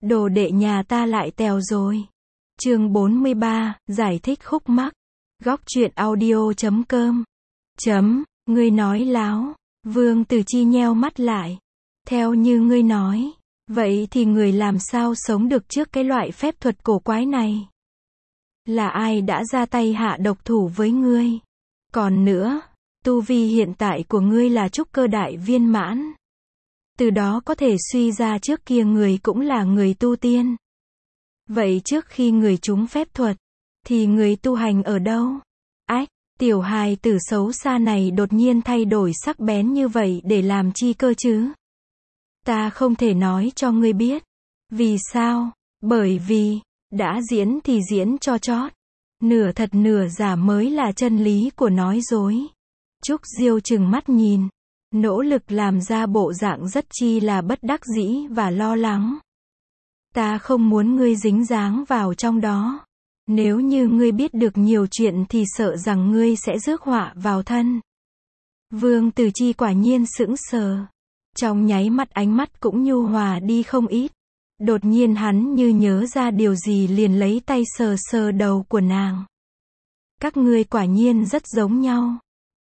Đồ đệ nhà ta lại tèo rồi. Chương 43, giải thích khúc mắc. Góc truyện audio.com. Ngươi nói láo. Vương Tử Chi nheo mắt lại. Theo như ngươi nói, vậy thì người làm sao sống được trước cái loại phép thuật cổ quái này? Là ai đã ra tay hạ độc thủ với ngươi? Còn nữa, tu vi hiện tại của ngươi là trúc cơ đại viên mãn. Từ đó có thể suy ra trước kia người cũng là người tu tiên. Vậy trước khi người trúng phép thuật, thì người tu hành ở đâu? Ách, tiểu hài tử xấu xa này đột nhiên thay đổi sắc bén như vậy để làm chi cơ chứ? Ta không thể nói cho ngươi biết. Vì sao? Bởi vì, đã diễn thì diễn cho chót. Nửa thật nửa giả mới là chân lý của nói dối. Trúc Diêu trừng mắt nhìn, nỗ lực làm ra bộ dạng rất chi là bất đắc dĩ và lo lắng. Ta không muốn ngươi dính dáng vào trong đó. Nếu như ngươi biết được nhiều chuyện thì sợ rằng ngươi sẽ rước họa vào thân. Vương Tử Chi quả nhiên sững sờ. Trong nháy mắt ánh mắt cũng nhu hòa đi không ít. Đột nhiên hắn như nhớ ra điều gì liền lấy tay sờ sờ đầu của nàng. Các ngươi quả nhiên rất giống nhau.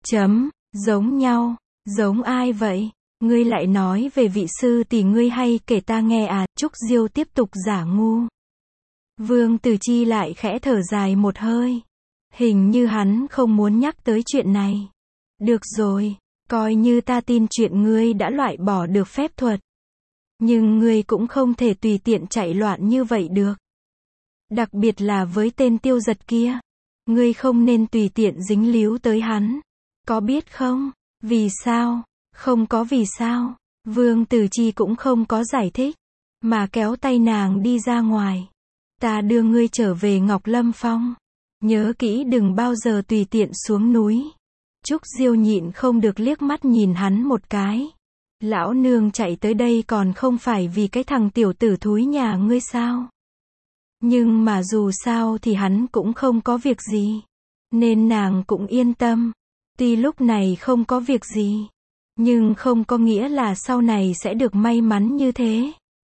Giống nhau, giống ai vậy? Ngươi lại nói về vị sư tỷ ngươi hay kể ta nghe à? Trúc Diêu tiếp tục giả ngu. Vương Tử Chi lại khẽ thở dài một hơi. Hình như hắn không muốn nhắc tới chuyện này. Được rồi, coi như ta tin chuyện ngươi đã loại bỏ được phép thuật. Nhưng ngươi cũng không thể tùy tiện chạy loạn như vậy được. Đặc biệt là với tên Tiêu Giật kia. Ngươi không nên tùy tiện dính líu tới hắn. Có biết không? Vì sao? Không có vì sao. Vương Tử Chi cũng không có giải thích, mà kéo tay nàng đi ra ngoài. Ta đưa ngươi trở về Ngọc Lâm Phong. Nhớ kỹ đừng bao giờ tùy tiện xuống núi. Trúc Diêu nhịn không được liếc mắt nhìn hắn một cái. Lão nương chạy tới đây còn không phải vì cái thằng tiểu tử thúi nhà ngươi sao? Nhưng mà dù sao thì hắn cũng không có việc gì. Nên nàng cũng yên tâm. Tuy lúc này không có việc gì, nhưng không có nghĩa là sau này sẽ được may mắn như thế.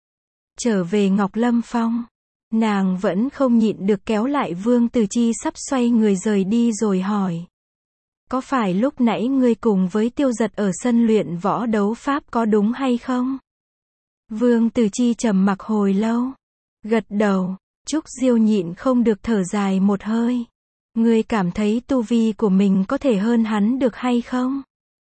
Trở về Ngọc Lâm Phong, nàng vẫn không nhịn được kéo lại Vương Tử Chi sắp xoay người rời đi rồi hỏi. Có phải lúc nãy ngươi cùng với Tiêu Giật ở sân luyện võ đấu pháp có đúng hay không? Vương Tử Chi trầm mặc hồi lâu, gật đầu. Trúc Diêu nhịn không được thở dài một hơi. Ngươi cảm thấy tu vi của mình có thể hơn hắn được hay không?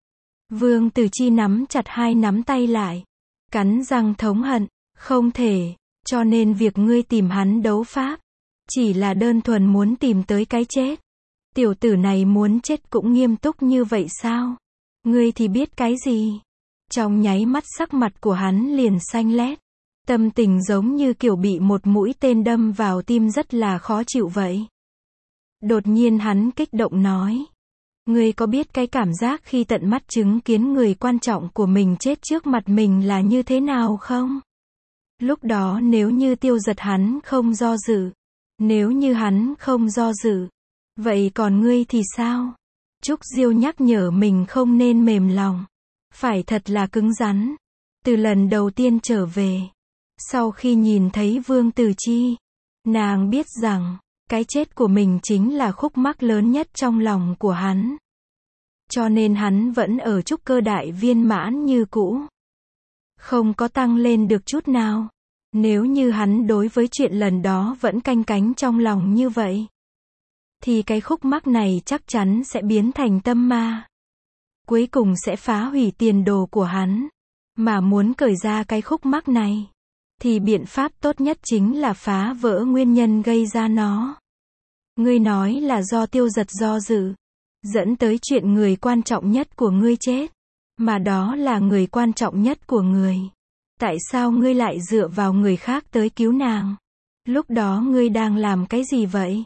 Vương Tử Chi nắm chặt hai nắm tay lại, cắn răng thống hận. Không thể, cho nên việc ngươi tìm hắn đấu pháp, chỉ là đơn thuần muốn tìm tới cái chết. Tiểu tử này muốn chết cũng nghiêm túc như vậy sao? Ngươi thì biết cái gì? Trong nháy mắt sắc mặt của hắn liền xanh lét. Tâm tình giống như kiểu bị một mũi tên đâm vào tim rất là khó chịu vậy. Đột nhiên hắn kích động nói. Ngươi có biết cái cảm giác khi tận mắt chứng kiến người quan trọng của mình chết trước mặt mình là như thế nào không? Lúc đó nếu như Tiêu Giật hắn không do dự. Nếu như hắn không do dự. Vậy còn ngươi thì sao? Trúc Diêu nhắc nhở mình không nên mềm lòng. Phải thật là cứng rắn. Từ lần đầu tiên trở về. Sau khi nhìn thấy Vương Tử Chi, nàng biết rằng, cái chết của mình chính là khúc mắc lớn nhất trong lòng của hắn. Cho nên hắn vẫn ở trúc cơ đại viên mãn như cũ. Không có tăng lên được chút nào. Nếu như hắn đối với chuyện lần đó vẫn canh cánh trong lòng như vậy, thì cái khúc mắc này chắc chắn sẽ biến thành tâm ma. Cuối cùng sẽ phá hủy tiền đồ của hắn. Mà muốn cởi ra cái khúc mắc này, thì biện pháp tốt nhất chính là phá vỡ nguyên nhân gây ra nó. Ngươi nói là do Tiêu Giật do dự, dẫn tới chuyện người quan trọng nhất của ngươi chết. Mà đó là người quan trọng nhất của người. Tại sao ngươi lại dựa vào người khác tới cứu nàng? Lúc đó ngươi đang làm cái gì vậy?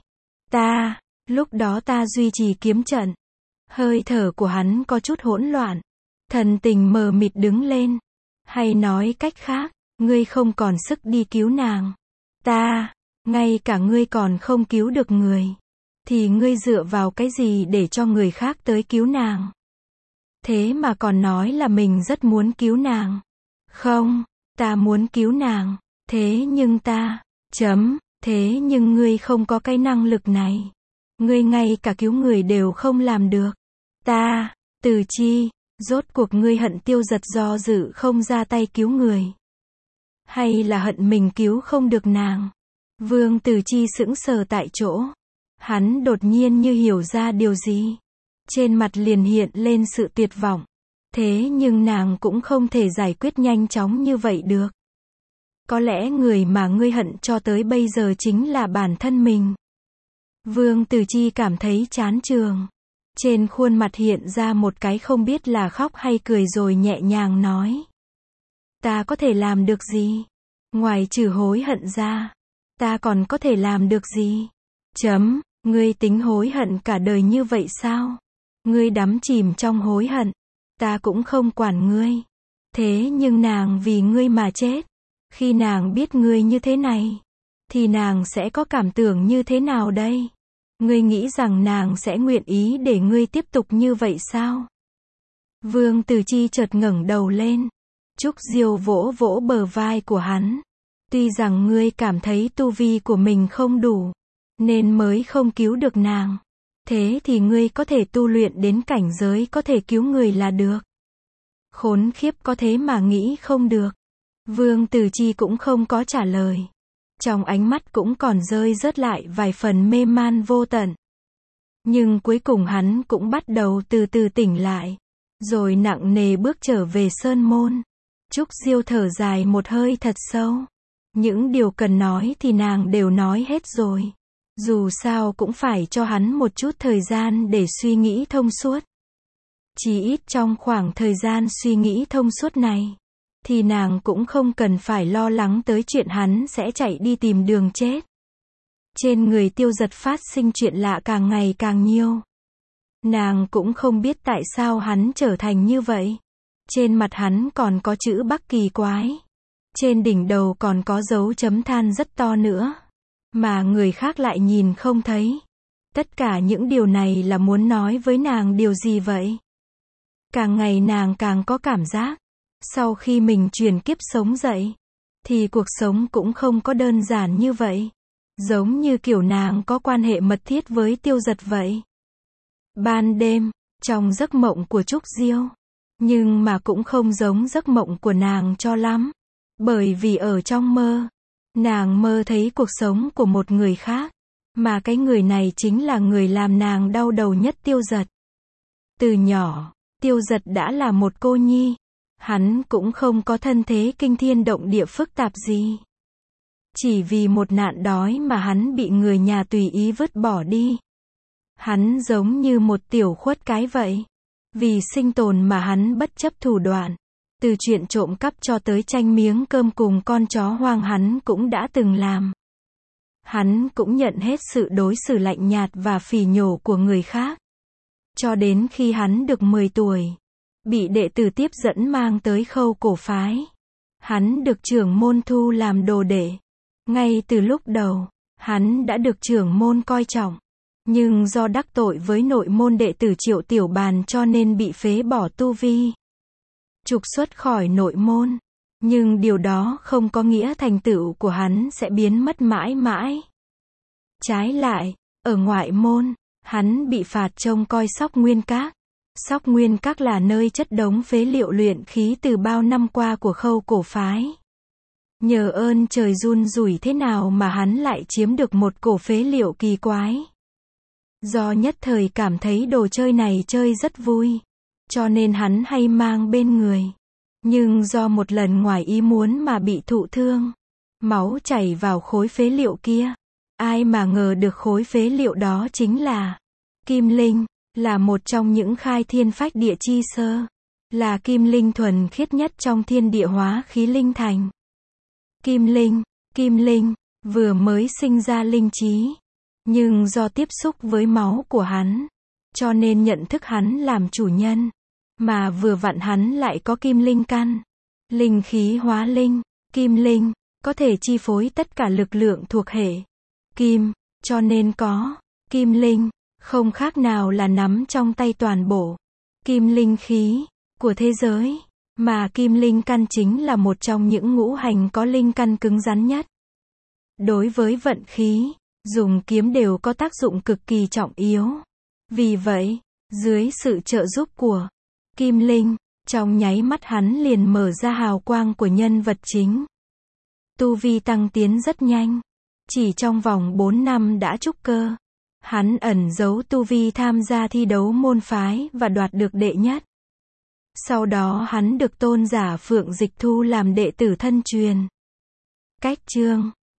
Lúc đó ta duy trì kiếm trận. Hơi thở của hắn có chút hỗn loạn. Thần tình mờ mịt đứng lên. Hay nói cách khác, ngươi không còn sức đi cứu nàng. Ngay cả ngươi còn không cứu được người. Thì ngươi dựa vào cái gì để cho người khác tới cứu nàng? Thế mà còn nói là mình rất muốn cứu nàng. Không, ta muốn cứu nàng. Thế nhưng thế nhưng ngươi không có cái năng lực này. Ngươi ngay cả cứu người đều không làm được. Từ Chi, rốt cuộc ngươi hận Tiêu Giật do dự không ra tay cứu người. Hay là hận mình cứu không được nàng? Vương Từ Chi sững sờ tại chỗ. Hắn đột nhiên như hiểu ra điều gì. Trên mặt liền hiện lên sự tuyệt vọng. Thế nhưng nàng cũng không thể giải quyết nhanh chóng như vậy được. Có lẽ người mà ngươi hận cho tới bây giờ chính là bản thân mình. Vương Từ Chi cảm thấy chán chường. Trên khuôn mặt hiện ra một cái không biết là khóc hay cười rồi nhẹ nhàng nói. Ta có thể làm được gì? Ngoài trừ hối hận ra, ta còn có thể làm được gì? Ngươi tính hối hận cả đời như vậy sao? Ngươi đắm chìm trong hối hận, ta cũng không quản ngươi. Thế nhưng nàng vì ngươi mà chết. Khi nàng biết ngươi như thế này, thì nàng sẽ có cảm tưởng như thế nào đây? Ngươi nghĩ rằng nàng sẽ nguyện ý để ngươi tiếp tục như vậy sao? Vương Từ Chi chợt ngẩng đầu lên. Trúc Diêu vỗ vỗ bờ vai của hắn. Tuy rằng ngươi cảm thấy tu vi của mình không đủ, nên mới không cứu được nàng. Thế thì ngươi có thể tu luyện đến cảnh giới có thể cứu người là được. Khốn khiếp, có thế mà nghĩ không được. Vương Từ Chi cũng không có trả lời. Trong ánh mắt cũng còn rơi rớt lại vài phần mê man vô tận. Nhưng cuối cùng hắn cũng bắt đầu từ từ tỉnh lại. Rồi nặng nề bước trở về sơn môn. Trúc Diêu thở dài một hơi thật sâu. Những điều cần nói thì nàng đều nói hết rồi. Dù sao cũng phải cho hắn một chút thời gian để suy nghĩ thông suốt. Chỉ ít trong khoảng thời gian suy nghĩ thông suốt này, thì nàng cũng không cần phải lo lắng tới chuyện hắn sẽ chạy đi tìm đường chết. Trên người Tiêu Giật phát sinh chuyện lạ càng ngày càng nhiều. Nàng cũng không biết tại sao hắn trở thành như vậy. Trên mặt hắn còn có chữ Bắc kỳ quái. Trên đỉnh đầu còn có dấu chấm than rất to nữa. Mà người khác lại nhìn không thấy. Tất cả những điều này là muốn nói với nàng điều gì vậy? Càng ngày nàng càng có cảm giác, sau khi mình chuyển kiếp sống dậy, thì cuộc sống cũng không có đơn giản như vậy. Giống như kiểu nàng có quan hệ mật thiết với Tiêu Giật vậy. Ban đêm, trong giấc mộng của Trúc Diêu, nhưng mà cũng không giống giấc mộng của nàng cho lắm. Bởi vì ở trong mơ, nàng mơ thấy cuộc sống của một người khác, mà cái người này chính là người làm nàng đau đầu nhất, Tiêu Giật. Từ nhỏ, Tiêu Giật đã là một cô nhi. Hắn cũng không có thân thế kinh thiên động địa phức tạp gì. Chỉ vì một nạn đói mà hắn bị người nhà tùy ý vứt bỏ đi. Hắn giống như một tiểu khuất cái vậy. Vì sinh tồn mà hắn bất chấp thủ đoạn. Từ chuyện trộm cắp cho tới tranh miếng cơm cùng con chó hoang hắn cũng đã từng làm. Hắn cũng nhận hết sự đối xử lạnh nhạt và phỉ nhổ của người khác. Cho đến khi hắn được 10 tuổi, bị đệ tử tiếp dẫn mang tới Khâu Cổ phái. Hắn được trưởng môn thu làm đồ đệ. Ngay từ lúc đầu, hắn đã được trưởng môn coi trọng. Nhưng do đắc tội với nội môn đệ tử Triệu Tiểu Bàn cho nên bị phế bỏ tu vi. Trục xuất khỏi nội môn. Nhưng điều đó không có nghĩa thành tựu của hắn sẽ biến mất mãi mãi. Trái lại, ở ngoại môn, hắn bị phạt trông coi Sóc Nguyên Các. Sóc Nguyên Các là nơi chất đống phế liệu luyện khí từ bao năm qua của Khâu Cổ phái. Nhờ ơn trời run rủi thế nào mà hắn lại chiếm được một cổ phế liệu kỳ quái. Do nhất thời cảm thấy đồ chơi này chơi rất vui, cho nên hắn hay mang bên người. Nhưng do một lần ngoài ý muốn mà bị thụ thương, máu chảy vào khối phế liệu kia. Ai mà ngờ được khối phế liệu đó chính là kim linh, là một trong những khai thiên phách địa chi sơ, là kim linh thuần khiết nhất trong thiên địa hóa khí linh thành. Kim linh, vừa mới sinh ra linh trí, nhưng do tiếp xúc với máu của hắn, cho nên nhận thức hắn làm chủ nhân, mà vừa vặn hắn lại có kim linh căn, linh khí hóa linh, kim linh, có thể chi phối tất cả lực lượng thuộc hệ kim, cho nên có kim linh, không khác nào là nắm trong tay toàn bộ kim linh khí của thế giới. Mà kim linh căn chính là một trong những ngũ hành có linh căn cứng rắn nhất. Đối với vận khí, dùng kiếm đều có tác dụng cực kỳ trọng yếu. Vì vậy, dưới sự trợ giúp của kim linh, trong nháy mắt hắn liền mở ra hào quang của nhân vật chính. Tu vi tăng tiến rất nhanh. Chỉ trong vòng 4 năm đã trúc cơ. Hắn ẩn giấu tu vi tham gia thi đấu môn phái và đoạt được đệ nhất. Sau đó hắn được tôn giả Phượng Dịch thu làm đệ tử thân truyền. Cách chương